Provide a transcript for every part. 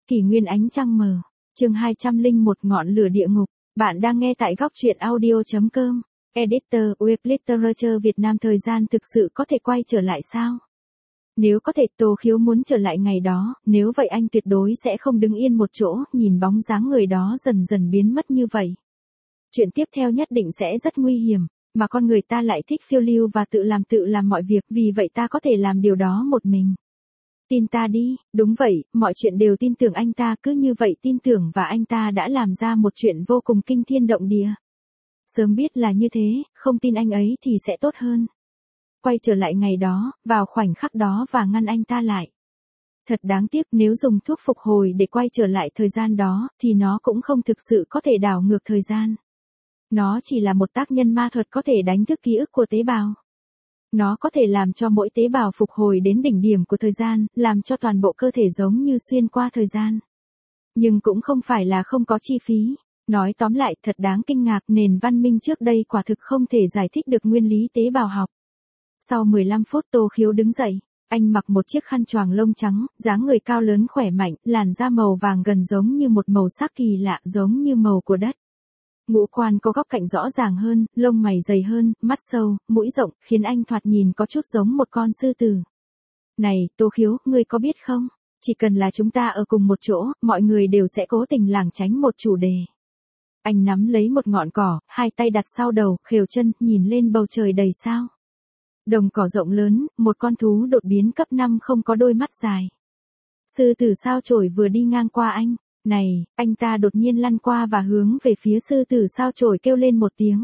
Kỷ nguyên ánh trăng mờ. Chương 201 ngọn lửa địa ngục. Bạn đang nghe tại góc truyện audio.com. Editor Web Literature Việt Nam. Thời gian thực sự có thể quay trở lại sao? Nếu có thể, Tô Khiếu muốn trở lại ngày đó, nếu vậy anh tuyệt đối sẽ không đứng yên một chỗ, nhìn bóng dáng người đó dần dần biến mất như vậy. Chuyện tiếp theo nhất định sẽ rất nguy hiểm, mà con người ta lại thích phiêu lưu và tự làm mọi việc, vì vậy ta có thể làm điều đó một mình. Tin ta đi, đúng vậy, mọi chuyện đều tin tưởng anh ta, cứ như vậy tin tưởng và anh ta đã làm ra một chuyện vô cùng kinh thiên động địa. Sớm biết là như thế, không tin anh ấy thì sẽ tốt hơn. Quay trở lại ngày đó, vào khoảnh khắc đó và ngăn anh ta lại. Thật đáng tiếc, nếu dùng thuốc phục hồi để quay trở lại thời gian đó, thì nó cũng không thực sự có thể đảo ngược thời gian. Nó chỉ là một tác nhân ma thuật có thể đánh thức ký ức của tế bào. Nó có thể làm cho mỗi tế bào phục hồi đến đỉnh điểm của thời gian, làm cho toàn bộ cơ thể giống như xuyên qua thời gian. Nhưng cũng không phải là không có chi phí. Nói tóm lại, thật đáng kinh ngạc, nền văn minh trước đây quả thực không thể giải thích được nguyên lý tế bào học. Sau 15 phút Tô Khiếu đứng dậy. Anh mặc một chiếc khăn choàng lông trắng, dáng người cao lớn khỏe mạnh, làn da màu vàng gần giống như một màu sắc kỳ lạ, giống như màu của đất. Ngũ quan có góc cạnh rõ ràng hơn, lông mày dày hơn, mắt sâu, mũi rộng, khiến anh thoạt nhìn có chút giống một con sư tử. Này, Tô Khiếu, ngươi có biết không? Chỉ cần là chúng ta ở cùng một chỗ, mọi người đều sẽ cố tình lảng tránh một chủ đề. Anh nắm lấy một ngọn cỏ, hai tay đặt sau đầu, khều chân, nhìn lên bầu trời đầy sao. Đồng cỏ rộng lớn, một con thú đột biến cấp 5 không có đôi mắt dài. Sư tử sao chổi vừa đi ngang qua anh. Này, anh ta đột nhiên lăn qua và hướng về phía sư tử sao chổi kêu lên một tiếng.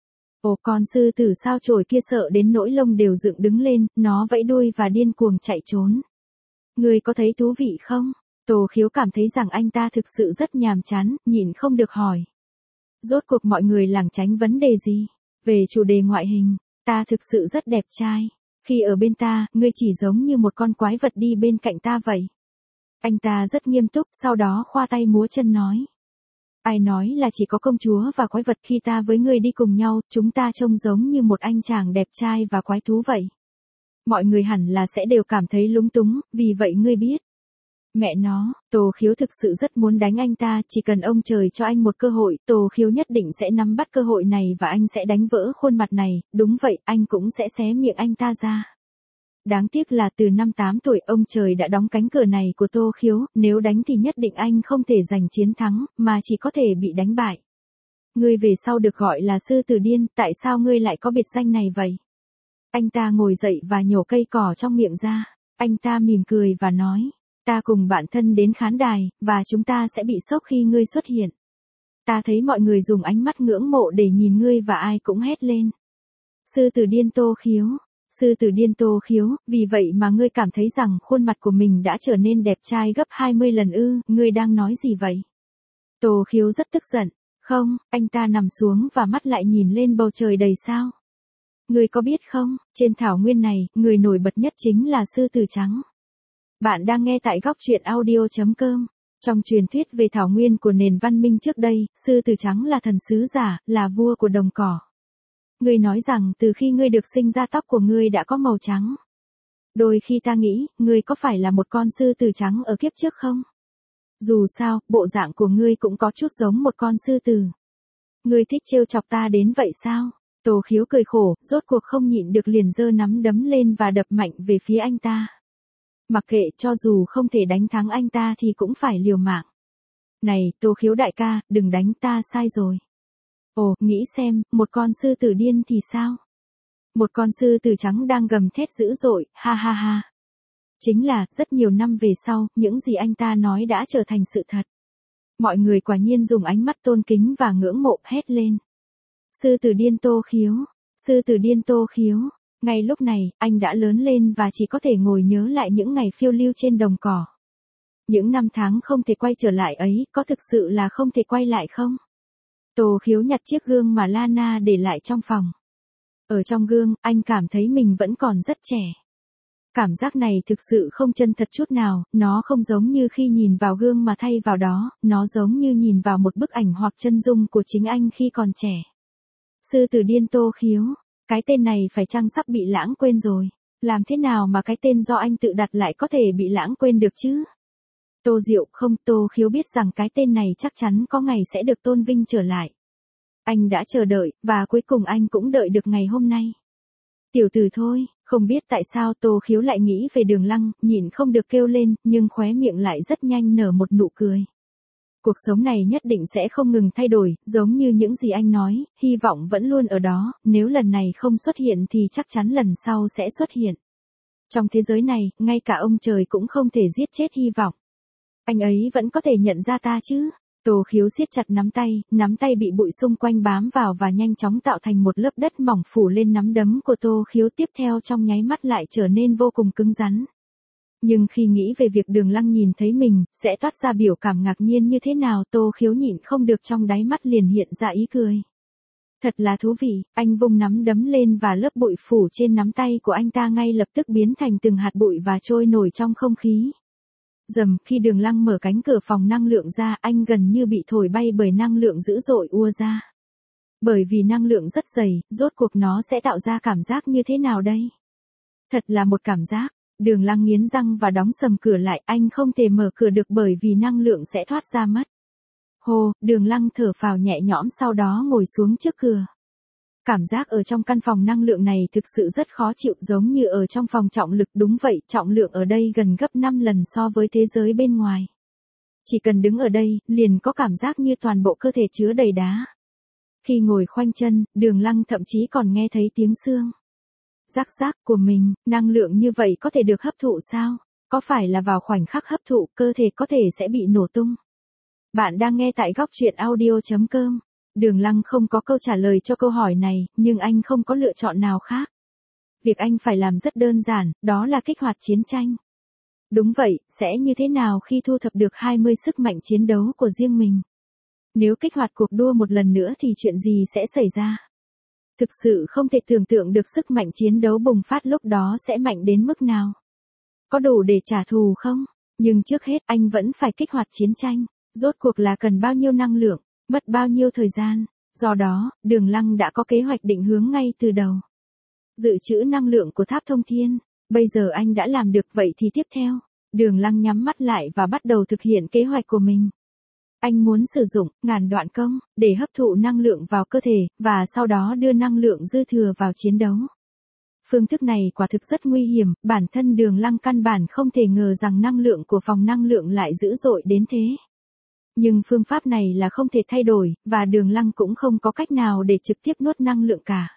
Ồ, con sư tử sao chổi kia sợ đến nỗi lông đều dựng đứng lên, nó vẫy đuôi và điên cuồng chạy trốn. Ngươi có thấy thú vị không? Tô Khiếu cảm thấy rằng anh ta thực sự rất nhàm chán, nhịn không được hỏi. Rốt cuộc mọi người lảng tránh vấn đề gì? Về chủ đề ngoại hình, ta thực sự rất đẹp trai. Khi ở bên ta, ngươi chỉ giống như một con quái vật đi bên cạnh ta vậy. Anh ta rất nghiêm túc, sau đó khoa tay múa chân nói. Ai nói là chỉ có công chúa và quái vật, khi ta với ngươi đi cùng nhau, chúng ta trông giống như một anh chàng đẹp trai và quái thú vậy. Mọi người hẳn là sẽ đều cảm thấy lúng túng, vì vậy ngươi biết. Mẹ nó, Tô Khiếu thực sự rất muốn đánh anh ta, chỉ cần ông trời cho anh một cơ hội, Tô Khiếu nhất định sẽ nắm bắt cơ hội này và anh sẽ đánh vỡ khuôn mặt này, đúng vậy, anh cũng sẽ xé miệng anh ta ra. Đáng tiếc là từ năm 8 tuổi ông trời đã đóng cánh cửa này của Tô Khiếu, nếu đánh thì nhất định anh không thể giành chiến thắng, mà chỉ có thể bị đánh bại. Ngươi về sau được gọi là sư tử điên, tại sao ngươi lại có biệt danh này vậy? Anh ta ngồi dậy và nhổ cây cỏ trong miệng ra. Anh ta mỉm cười và nói, ta cùng bạn thân đến khán đài, và chúng ta sẽ bị sốc khi ngươi xuất hiện. Ta thấy mọi người dùng ánh mắt ngưỡng mộ để nhìn ngươi và ai cũng hét lên. Sư tử điên Tô Khiếu. Sư tử điên Tô Khiếu, vì vậy mà ngươi cảm thấy rằng khuôn mặt của mình đã trở nên đẹp trai gấp 20 lần ư, ngươi đang nói gì vậy? Tô Khiếu rất tức giận. Không, anh ta nằm xuống và mắt lại nhìn lên bầu trời đầy sao. Ngươi có biết không, trên thảo nguyên này, người nổi bật nhất chính là sư tử trắng. Bạn đang nghe tại góc truyện audio.com. Trong truyền thuyết về thảo nguyên của nền văn minh trước đây, sư tử trắng là thần sứ giả, là vua của đồng cỏ. Ngươi nói rằng từ khi ngươi được sinh ra tóc của ngươi đã có màu trắng. Đôi khi ta nghĩ, ngươi có phải là một con sư tử trắng ở kiếp trước không? Dù sao, bộ dạng của ngươi cũng có chút giống một con sư tử. Ngươi thích trêu chọc ta đến vậy sao? Tô Khiếu cười khổ, rốt cuộc không nhịn được liền giơ nắm đấm lên và đập mạnh về phía anh ta. Mặc kệ, cho dù không thể đánh thắng anh ta thì cũng phải liều mạng. Này, Tô Khiếu đại ca, đừng đánh, ta sai rồi. Ồ, nghĩ xem, một con sư tử điên thì sao? Một con sư tử trắng đang gầm thét dữ dội, ha ha ha. Chính là, rất nhiều năm về sau, những gì anh ta nói đã trở thành sự thật. Mọi người quả nhiên dùng ánh mắt tôn kính và ngưỡng mộ hét lên. Sư tử điên Tô Khiếu, sư tử điên Tô Khiếu. Ngay lúc này, anh đã lớn lên và chỉ có thể ngồi nhớ lại những ngày phiêu lưu trên đồng cỏ. Những năm tháng không thể quay trở lại ấy, có thực sự là không thể quay lại không? Tô Khiếu nhặt chiếc gương mà Lana để lại trong phòng. Ở trong gương, anh cảm thấy mình vẫn còn rất trẻ. Cảm giác này thực sự không chân thật chút nào, nó không giống như khi nhìn vào gương mà thay vào đó, nó giống như nhìn vào một bức ảnh hoặc chân dung của chính anh khi còn trẻ. Sư tử điên Tô Khiếu, cái tên này phải chăng sắp bị lãng quên rồi? Làm thế nào mà cái tên do anh tự đặt lại có thể bị lãng quên được chứ? Tô Diệu không, Tô Khiếu biết rằng cái tên này chắc chắn có ngày sẽ được tôn vinh trở lại. Anh đã chờ đợi, và cuối cùng anh cũng đợi được ngày hôm nay. Tiểu tử thôi, không biết tại sao Tô Khiếu lại nghĩ về Đường Lăng, nhịn không được kêu lên, nhưng khóe miệng lại rất nhanh nở một nụ cười. Cuộc sống này nhất định sẽ không ngừng thay đổi, giống như những gì anh nói, hy vọng vẫn luôn ở đó, nếu lần này không xuất hiện thì chắc chắn lần sau sẽ xuất hiện. Trong thế giới này, ngay cả ông trời cũng không thể giết chết hy vọng. Anh ấy vẫn có thể nhận ra ta chứ? Tô Khiếu siết chặt nắm tay bị bụi xung quanh bám vào và nhanh chóng tạo thành một lớp đất mỏng phủ lên nắm đấm của Tô Khiếu, tiếp theo trong nháy mắt lại trở nên vô cùng cứng rắn. Nhưng khi nghĩ về việc Đường Lăng nhìn thấy mình, sẽ toát ra biểu cảm ngạc nhiên như thế nào, Tô Khiếu nhịn không được trong đáy mắt liền hiện ra ý cười. Thật là thú vị, anh vung nắm đấm lên và lớp bụi phủ trên nắm tay của anh ta ngay lập tức biến thành từng hạt bụi và trôi nổi trong không khí. Rầm, khi Đường Lăng mở cánh cửa phòng năng lượng ra, anh gần như bị thổi bay bởi năng lượng dữ dội ùa ra. Bởi vì năng lượng rất dày, rốt cuộc nó sẽ tạo ra cảm giác như thế nào đây? Thật là một cảm giác. Đường Lăng nghiến răng và đóng sầm cửa lại, anh không thể mở cửa được bởi vì năng lượng sẽ thoát ra mất. Hô, Đường Lăng thở phào nhẹ nhõm sau đó ngồi xuống trước cửa. Cảm giác ở trong căn phòng năng lượng này thực sự rất khó chịu, giống như ở trong phòng trọng lực. Đúng vậy, trọng lượng ở đây gần gấp 5 lần so với thế giới bên ngoài. Chỉ cần đứng ở đây, liền có cảm giác như toàn bộ cơ thể chứa đầy đá. Khi ngồi khoanh chân, Đường Lăng thậm chí còn nghe thấy tiếng xương rắc rác của mình. Năng lượng như vậy có thể được hấp thụ sao? Có phải là vào khoảnh khắc hấp thụ, cơ thể có thể sẽ bị nổ tung? Bạn đang nghe tại góc truyện audio.com. Đường Lăng không có câu trả lời cho câu hỏi này, nhưng anh không có lựa chọn nào khác. Việc anh phải làm rất đơn giản, đó là kích hoạt chiến tranh. Đúng vậy, sẽ như thế nào khi thu thập được 20 sức mạnh chiến đấu của riêng mình? Nếu kích hoạt cuộc đua một lần nữa thì chuyện gì sẽ xảy ra? Thực sự không thể tưởng tượng được sức mạnh chiến đấu bùng phát lúc đó sẽ mạnh đến mức nào. Có đủ để trả thù không? Nhưng trước hết anh vẫn phải kích hoạt chiến tranh. Rốt cuộc là cần bao nhiêu năng lượng, mất bao nhiêu thời gian. Do đó, Đường Lăng đã có kế hoạch định hướng ngay từ đầu. Dự trữ năng lượng của tháp thông thiên. Bây giờ anh đã làm được, vậy thì tiếp theo, Đường Lăng nhắm mắt lại và bắt đầu thực hiện kế hoạch của mình. Anh muốn sử dụng ngàn đoạn công để hấp thụ năng lượng vào cơ thể, và sau đó đưa năng lượng dư thừa vào chiến đấu. Phương thức này quả thực rất nguy hiểm, bản thân Đường Lăng căn bản không thể ngờ rằng năng lượng của phòng năng lượng lại dữ dội đến thế. Nhưng phương pháp này là không thể thay đổi, và Đường Lăng cũng không có cách nào để trực tiếp nuốt năng lượng cả.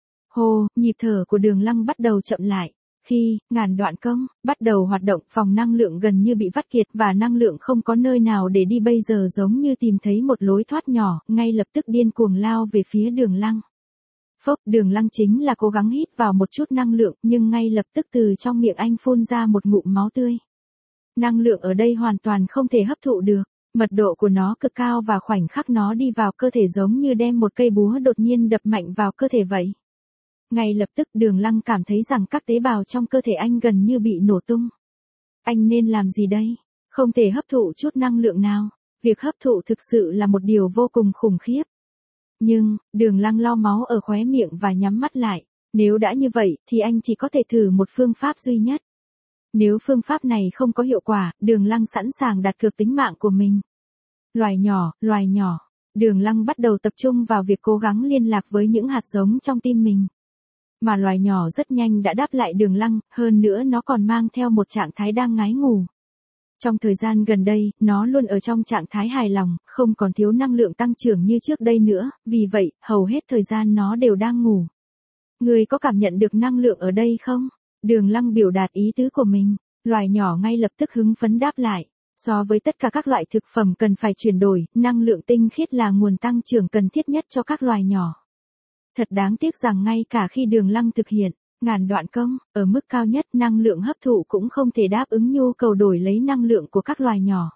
Hô, nhịp thở của Đường Lăng bắt đầu chậm lại. Khi ngàn đoạn công bắt đầu hoạt động, phòng năng lượng gần như bị vắt kiệt và năng lượng không có nơi nào để đi, bây giờ giống như tìm thấy một lối thoát nhỏ, ngay lập tức điên cuồng lao về phía Đường Lăng. Phốc, Đường Lăng chính là cố gắng hít vào một chút năng lượng, nhưng ngay lập tức từ trong miệng anh phun ra một ngụm máu tươi. Năng lượng ở đây hoàn toàn không thể hấp thụ được, mật độ của nó cực cao và khoảnh khắc nó đi vào cơ thể giống như đem một cây búa đột nhiên đập mạnh vào cơ thể vậy. Ngay lập tức Đường Lăng cảm thấy rằng các tế bào trong cơ thể anh gần như bị nổ tung. Anh nên làm gì đây? Không thể hấp thụ chút năng lượng nào. Việc hấp thụ thực sự là một điều vô cùng khủng khiếp. Nhưng, Đường Lăng lau máu ở khóe miệng và nhắm mắt lại. Nếu đã như vậy, thì anh chỉ có thể thử một phương pháp duy nhất. Nếu phương pháp này không có hiệu quả, Đường Lăng sẵn sàng đặt cược tính mạng của mình. Loài nhỏ. Đường Lăng bắt đầu tập trung vào việc cố gắng liên lạc với những hạt giống trong tim mình. Mà loài nhỏ rất nhanh đã đáp lại Đường Lăng, hơn nữa nó còn mang theo một trạng thái đang ngái ngủ. Trong thời gian gần đây, nó luôn ở trong trạng thái hài lòng, không còn thiếu năng lượng tăng trưởng như trước đây nữa, vì vậy, hầu hết thời gian nó đều đang ngủ. Người có cảm nhận được năng lượng ở đây không? Đường Lăng biểu đạt ý tứ của mình, loài nhỏ ngay lập tức hứng phấn đáp lại. So với tất cả các loại thực phẩm cần phải chuyển đổi, năng lượng tinh khiết là nguồn tăng trưởng cần thiết nhất cho các loài nhỏ. Thật đáng tiếc rằng ngay cả khi Đường Lăng thực hiện ngàn đoạn công ở mức cao nhất, năng lượng hấp thụ cũng không thể đáp ứng nhu cầu đổi lấy năng lượng của các loài nhỏ.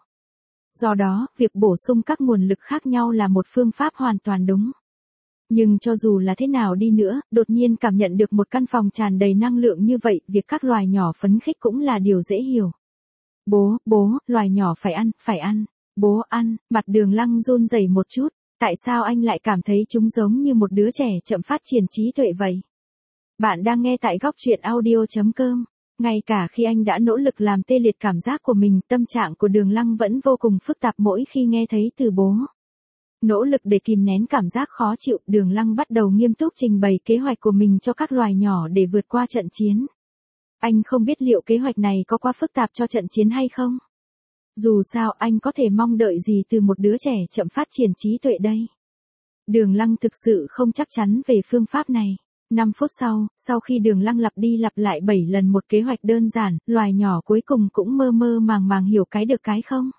Do đó, việc bổ sung các nguồn lực khác nhau là một phương pháp hoàn toàn đúng. Nhưng cho dù là thế nào đi nữa, đột nhiên cảm nhận được một căn phòng tràn đầy năng lượng như vậy, việc các loài nhỏ phấn khích cũng là điều dễ hiểu. Bố, loài nhỏ phải ăn. Bố ăn, mặt Đường Lăng run rẩy một chút. Tại sao anh lại cảm thấy chúng giống như một đứa trẻ chậm phát triển trí tuệ vậy? Bạn đang nghe tại góc truyện audio.com. Ngay cả khi anh đã nỗ lực làm tê liệt cảm giác của mình, tâm trạng của Đường Lăng vẫn vô cùng phức tạp mỗi khi nghe thấy từ bố. Nỗ lực để kìm nén cảm giác khó chịu, Đường Lăng bắt đầu nghiêm túc trình bày kế hoạch của mình cho các loài nhỏ để vượt qua trận chiến. Anh không biết liệu kế hoạch này có quá phức tạp cho trận chiến hay không. Dù sao anh có thể mong đợi gì từ một đứa trẻ chậm phát triển trí tuệ đây. Đường Lăng thực sự không chắc chắn về phương pháp này. 5 phút sau khi Đường Lăng lặp đi lặp lại 7 lần một kế hoạch đơn giản, loài nhỏ cuối cùng cũng mơ mơ màng màng hiểu cái được cái không.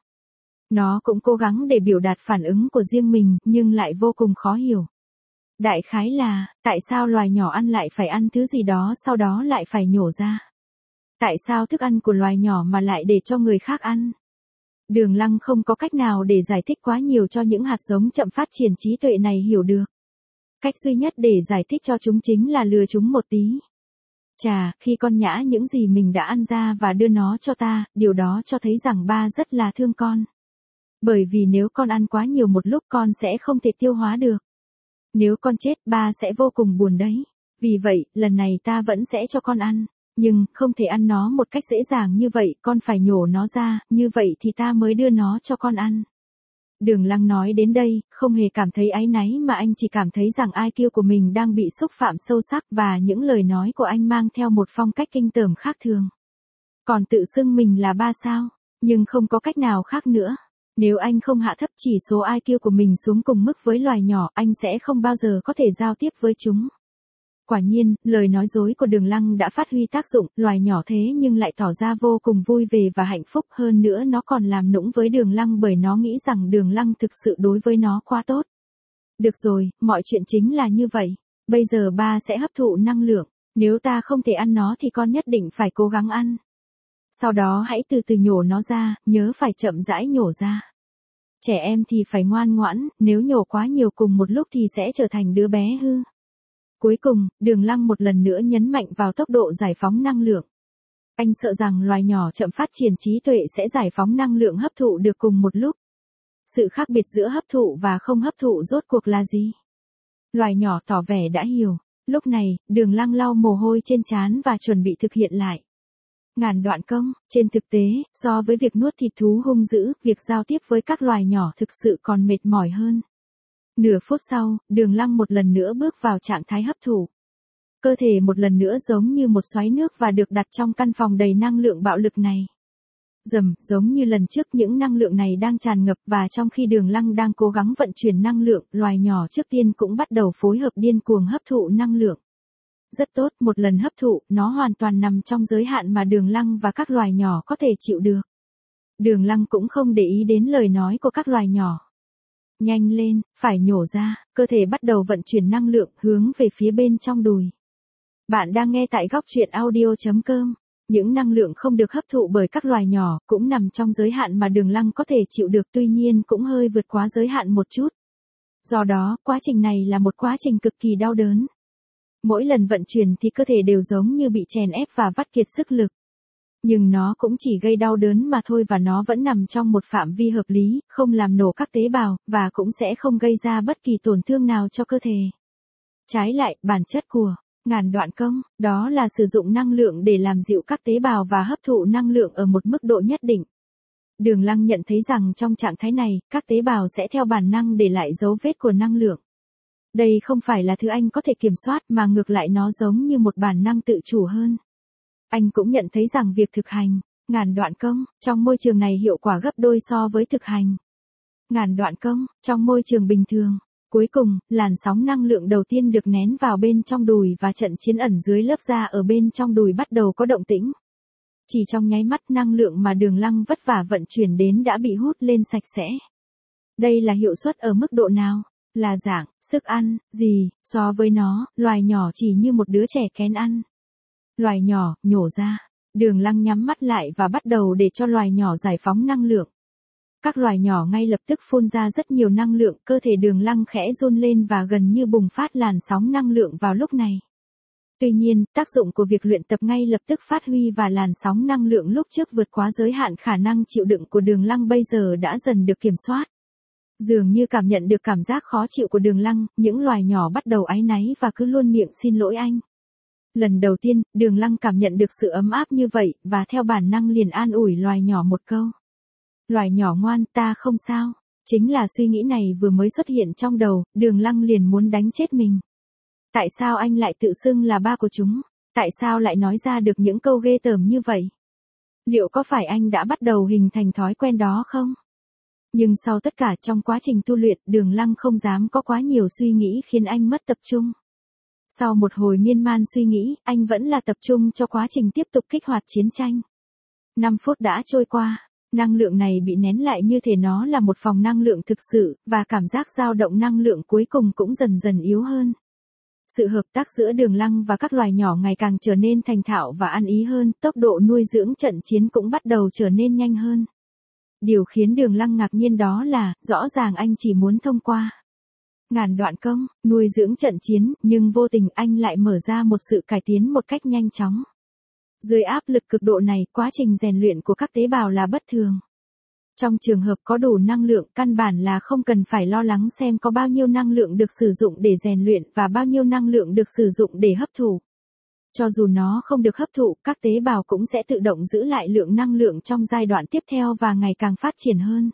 Nó cũng cố gắng để biểu đạt phản ứng của riêng mình, nhưng lại vô cùng khó hiểu. Đại khái là, tại sao loài nhỏ ăn lại phải ăn thứ gì đó sau đó lại phải nhổ ra? Tại sao thức ăn của loài nhỏ mà lại để cho người khác ăn? Đường Lăng không có cách nào để giải thích quá nhiều cho những hạt giống chậm phát triển trí tuệ này hiểu được. Cách duy nhất để giải thích cho chúng chính là lừa chúng một tí. Chà, khi con nhã những gì mình đã ăn ra và đưa nó cho ta, điều đó cho thấy rằng ba rất là thương con. Bởi vì nếu con ăn quá nhiều một lúc con sẽ không thể tiêu hóa được. Nếu con chết, ba sẽ vô cùng buồn đấy. Vì vậy, lần này ta vẫn sẽ cho con ăn. Nhưng, không thể ăn nó một cách dễ dàng như vậy, con phải nhổ nó ra, như vậy thì ta mới đưa nó cho con ăn. Đường Lăng nói đến đây, không hề cảm thấy áy náy mà anh chỉ cảm thấy rằng IQ của mình đang bị xúc phạm sâu sắc và những lời nói của anh mang theo một phong cách kinh tởm khác thường. Còn tự xưng mình là ba sao, nhưng không có cách nào khác nữa. Nếu anh không hạ thấp chỉ số IQ của mình xuống cùng mức với loài nhỏ, anh sẽ không bao giờ có thể giao tiếp với chúng. Quả nhiên, lời nói dối của Đường Lăng đã phát huy tác dụng, loài nhỏ thế nhưng lại tỏ ra vô cùng vui vẻ và hạnh phúc, hơn nữa nó còn làm nũng với Đường Lăng bởi nó nghĩ rằng Đường Lăng thực sự đối với nó quá tốt. Được rồi, mọi chuyện chính là như vậy. Bây giờ ba sẽ hấp thụ năng lượng, nếu ta không thể ăn nó thì con nhất định phải cố gắng ăn. Sau đó hãy từ từ nhổ nó ra, nhớ phải chậm rãi nhổ ra. Trẻ em thì phải ngoan ngoãn, nếu nhổ quá nhiều cùng một lúc thì sẽ trở thành đứa bé hư. Cuối cùng, Đường Lăng một lần nữa nhấn mạnh vào tốc độ giải phóng năng lượng. Anh sợ rằng loài nhỏ chậm phát triển trí tuệ sẽ giải phóng năng lượng hấp thụ được cùng một lúc. Sự khác biệt giữa hấp thụ và không hấp thụ rốt cuộc là gì? Loài nhỏ tỏ vẻ đã hiểu. Lúc này, Đường Lăng lau mồ hôi trên trán và chuẩn bị thực hiện lại. Ngàn đoạn công, trên thực tế, so với việc nuốt thịt thú hung dữ, việc giao tiếp với các loài nhỏ thực sự còn mệt mỏi hơn. Nửa phút sau, Đường Lăng một lần nữa bước vào trạng thái hấp thụ. Cơ thể một lần nữa giống như một xoáy nước và được đặt trong căn phòng đầy năng lượng bạo lực này. Giống như lần trước những năng lượng này đang tràn ngập và trong khi Đường Lăng đang cố gắng vận chuyển năng lượng, loài nhỏ trước tiên cũng bắt đầu phối hợp điên cuồng hấp thụ năng lượng. Rất tốt, một lần hấp thụ, nó hoàn toàn nằm trong giới hạn mà Đường Lăng và các loài nhỏ có thể chịu được. Đường Lăng cũng không để ý đến lời nói của các loài nhỏ. Nhanh lên, phải nhổ ra, cơ thể bắt đầu vận chuyển năng lượng hướng về phía bên trong đùi. Bạn đang nghe tại góc truyện audio.com. Những năng lượng không được hấp thụ bởi các loài nhỏ cũng nằm trong giới hạn mà Đường Lăng có thể chịu được, tuy nhiên cũng hơi vượt quá giới hạn một chút. Do đó, quá trình này là một quá trình cực kỳ đau đớn. Mỗi lần vận chuyển thì cơ thể đều giống như bị chèn ép và vắt kiệt sức lực. Nhưng nó cũng chỉ gây đau đớn mà thôi và nó vẫn nằm trong một phạm vi hợp lý, không làm nổ các tế bào, và cũng sẽ không gây ra bất kỳ tổn thương nào cho cơ thể. Trái lại, bản chất của ngàn đoạn công, đó là sử dụng năng lượng để làm dịu các tế bào và hấp thụ năng lượng ở một mức độ nhất định. Đường Lăng nhận thấy rằng trong trạng thái này, các tế bào sẽ theo bản năng để lại dấu vết của năng lượng. Đây không phải là thứ anh có thể kiểm soát mà ngược lại nó giống như một bản năng tự chủ hơn. Anh cũng nhận thấy rằng việc thực hành ngàn đoạn công trong môi trường này hiệu quả gấp đôi so với thực hành ngàn đoạn công trong môi trường bình thường. Cuối cùng, làn sóng năng lượng đầu tiên được nén vào bên trong đùi và trận chiến ẩn dưới lớp da ở bên trong đùi bắt đầu có động tĩnh. Chỉ trong nháy mắt, năng lượng mà Đường Lăng vất vả vận chuyển đến đã bị hút lên sạch sẽ. Đây là hiệu suất ở mức độ nào? Là dạng, sức ăn, gì, so với nó, loài nhỏ chỉ như một đứa trẻ kén ăn. Loài nhỏ, nhổ ra. Đường Lăng nhắm mắt lại và bắt đầu để cho loài nhỏ giải phóng năng lượng. Các loài nhỏ ngay lập tức phun ra rất nhiều năng lượng, cơ thể Đường Lăng khẽ run lên và gần như bùng phát làn sóng năng lượng vào lúc này. Tuy nhiên, tác dụng của việc luyện tập ngay lập tức phát huy và làn sóng năng lượng lúc trước vượt quá giới hạn khả năng chịu đựng của Đường Lăng bây giờ đã dần được kiểm soát. Dường như cảm nhận được cảm giác khó chịu của Đường Lăng, những loài nhỏ bắt đầu áy náy và cứ luôn miệng xin lỗi anh. Lần đầu tiên, Đường Lăng cảm nhận được sự ấm áp như vậy, và theo bản năng liền an ủi loài nhỏ một câu. Loài nhỏ ngoan, ta không sao. Chính là suy nghĩ này vừa mới xuất hiện trong đầu, Đường Lăng liền muốn đánh chết mình. Tại sao anh lại tự xưng là ba của chúng? Tại sao lại nói ra được những câu ghê tởm như vậy? Liệu có phải anh đã bắt đầu hình thành thói quen đó không? Nhưng sau tất cả trong quá trình tu luyện, Đường Lăng không dám có quá nhiều suy nghĩ khiến anh mất tập trung. Sau một hồi miên man suy nghĩ, anh vẫn là tập trung cho quá trình tiếp tục kích hoạt chiến tranh. 5 phút đã trôi qua, năng lượng này bị nén lại như thể nó là một phòng năng lượng thực sự, và cảm giác dao động năng lượng cuối cùng cũng dần dần yếu hơn. Sự hợp tác giữa Đường Lăng và các loài nhỏ ngày càng trở nên thành thạo và ăn ý hơn, tốc độ nuôi dưỡng trận chiến cũng bắt đầu trở nên nhanh hơn. Điều khiến Đường Lăng ngạc nhiên đó là, rõ ràng anh chỉ muốn thông qua ngàn đoạn công, nuôi dưỡng trận chiến, nhưng vô tình anh lại mở ra một sự cải tiến một cách nhanh chóng. Dưới áp lực cực độ này, quá trình rèn luyện của các tế bào là bất thường. Trong trường hợp có đủ năng lượng, căn bản là không cần phải lo lắng xem có bao nhiêu năng lượng được sử dụng để rèn luyện và bao nhiêu năng lượng được sử dụng để hấp thụ. Cho dù nó không được hấp thụ, các tế bào cũng sẽ tự động giữ lại lượng năng lượng trong giai đoạn tiếp theo và ngày càng phát triển hơn.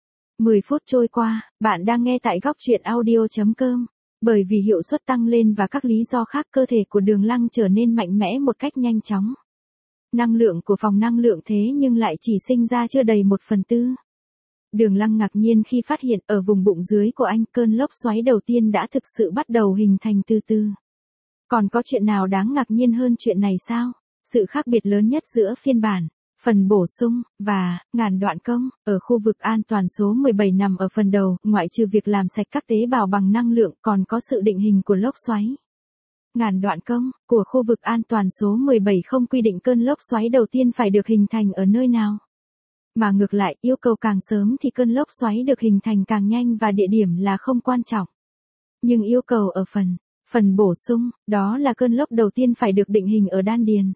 10 phút trôi qua, bạn đang nghe tại góc truyện audio.com. Bởi vì hiệu suất tăng lên và các lý do khác, cơ thể của Đường Lăng trở nên mạnh mẽ một cách nhanh chóng. Năng lượng của phòng năng lượng thế nhưng lại chỉ sinh ra chưa đầy 1/4. Đường Lăng ngạc nhiên khi phát hiện ở vùng bụng dưới của anh, cơn lốc xoáy đầu tiên đã thực sự bắt đầu hình thành từ từ. Còn có chuyện nào đáng ngạc nhiên hơn chuyện này sao? Sự khác biệt lớn nhất giữa phiên bản phần bổ sung và ngàn đoạn công ở khu vực an toàn số 17 nằm ở phần đầu, ngoại trừ việc làm sạch các tế bào bằng năng lượng, còn có sự định hình của lốc xoáy. Ngàn đoạn công của khu vực an toàn số 17 không quy định cơn lốc xoáy đầu tiên phải được hình thành ở nơi nào. Mà ngược lại, yêu cầu càng sớm thì cơn lốc xoáy được hình thành càng nhanh và địa điểm là không quan trọng. Nhưng yêu cầu ở phần bổ sung, đó là cơn lốc đầu tiên phải được định hình ở đan điền.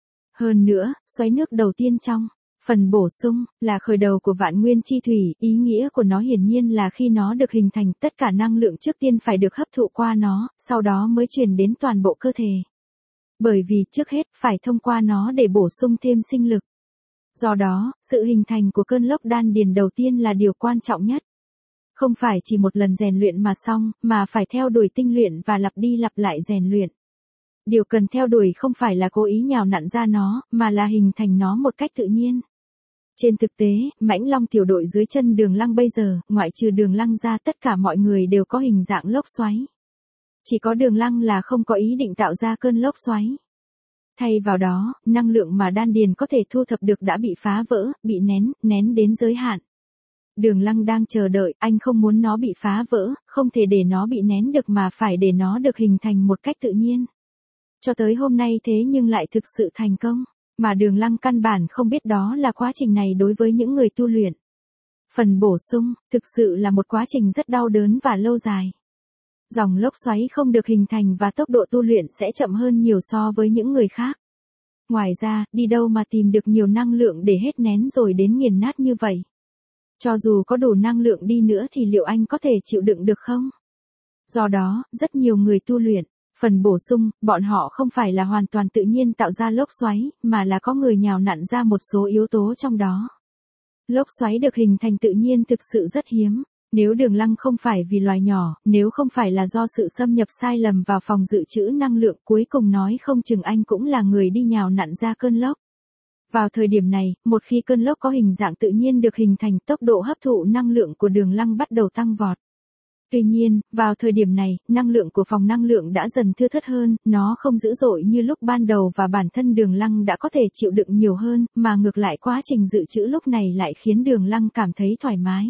Hơn nữa, xoáy nước đầu tiên trong phần bổ sung là khởi đầu của vạn nguyên chi thủy, ý nghĩa của nó hiển nhiên là khi nó được hình thành, tất cả năng lượng trước tiên phải được hấp thụ qua nó, sau đó mới truyền đến toàn bộ cơ thể. Bởi vì trước hết phải thông qua nó để bổ sung thêm sinh lực. Do đó, sự hình thành của cơn lốc đan điền đầu tiên là điều quan trọng nhất. Không phải chỉ một lần rèn luyện mà xong, mà phải theo đuổi tinh luyện và lặp đi lặp lại rèn luyện. Điều cần theo đuổi không phải là cố ý nhào nặn ra nó, mà là hình thành nó một cách tự nhiên. Trên thực tế, mãnh long tiểu đội dưới chân Đường Lăng bây giờ, ngoại trừ Đường Lăng ra, tất cả mọi người đều có hình dạng lốc xoáy. Chỉ có Đường Lăng là không có ý định tạo ra cơn lốc xoáy. Thay vào đó, năng lượng mà đan điền có thể thu thập được đã bị phá vỡ, bị nén đến giới hạn. Đường Lăng đang chờ đợi, anh không muốn nó bị phá vỡ, không thể để nó bị nén được mà phải để nó được hình thành một cách tự nhiên. Cho tới hôm nay thế nhưng lại thực sự thành công, mà Đường Lăng căn bản không biết đó là quá trình này đối với những người tu luyện. Phần bổ sung, thực sự là một quá trình rất đau đớn và lâu dài. Dòng lốc xoáy không được hình thành và tốc độ tu luyện sẽ chậm hơn nhiều so với những người khác. Ngoài ra, đi đâu mà tìm được nhiều năng lượng để hết nén rồi đến nghiền nát như vậy? Cho dù có đủ năng lượng đi nữa thì liệu anh có thể chịu đựng được không? Do đó, rất nhiều người tu luyện phần bổ sung, bọn họ không phải là hoàn toàn tự nhiên tạo ra lốc xoáy, mà là có người nhào nặn ra một số yếu tố trong đó. Lốc xoáy được hình thành tự nhiên thực sự rất hiếm. Nếu Đường Lăng không phải vì loài nhỏ, nếu không phải là do sự xâm nhập sai lầm vào phòng dự trữ năng lượng, cuối cùng nói không chừng anh cũng là người đi nhào nặn ra cơn lốc. Vào thời điểm này, một khi cơn lốc có hình dạng tự nhiên được hình thành, tốc độ hấp thụ năng lượng của Đường Lăng bắt đầu tăng vọt. Tuy nhiên, vào thời điểm này, năng lượng của phòng năng lượng đã dần thưa thớt hơn, nó không dữ dội như lúc ban đầu và bản thân Đường Lăng đã có thể chịu đựng nhiều hơn, mà ngược lại quá trình dự trữ lúc này lại khiến Đường Lăng cảm thấy thoải mái.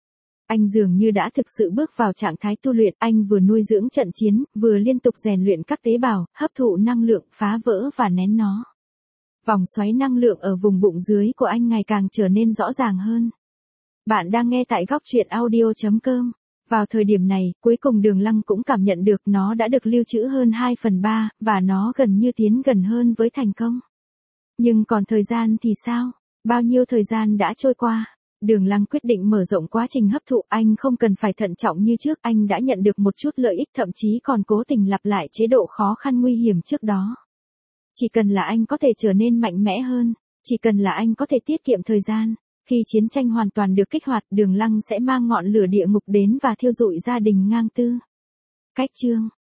Anh dường như đã thực sự bước vào trạng thái tu luyện, anh vừa nuôi dưỡng trận chiến, vừa liên tục rèn luyện các tế bào, hấp thụ năng lượng, phá vỡ và nén nó. Vòng xoáy năng lượng ở vùng bụng dưới của anh ngày càng trở nên rõ ràng hơn. Bạn đang nghe tại góc truyện audio.com. Vào thời điểm này, cuối cùng Đường Lăng cũng cảm nhận được nó đã được lưu trữ hơn 2/3, và nó gần như tiến gần hơn với thành công. Nhưng còn thời gian thì sao? Bao nhiêu thời gian đã trôi qua? Đường Lăng quyết định mở rộng quá trình hấp thụ, anh không cần phải thận trọng như trước, anh đã nhận được một chút lợi ích, thậm chí còn cố tình lặp lại chế độ khó khăn nguy hiểm trước đó. Chỉ cần là anh có thể trở nên mạnh mẽ hơn, chỉ cần là anh có thể tiết kiệm thời gian, khi chiến tranh hoàn toàn được kích hoạt, Đường Lăng sẽ mang ngọn lửa địa ngục đến và thiêu rụi gia đình Ngang Tư. Cách chương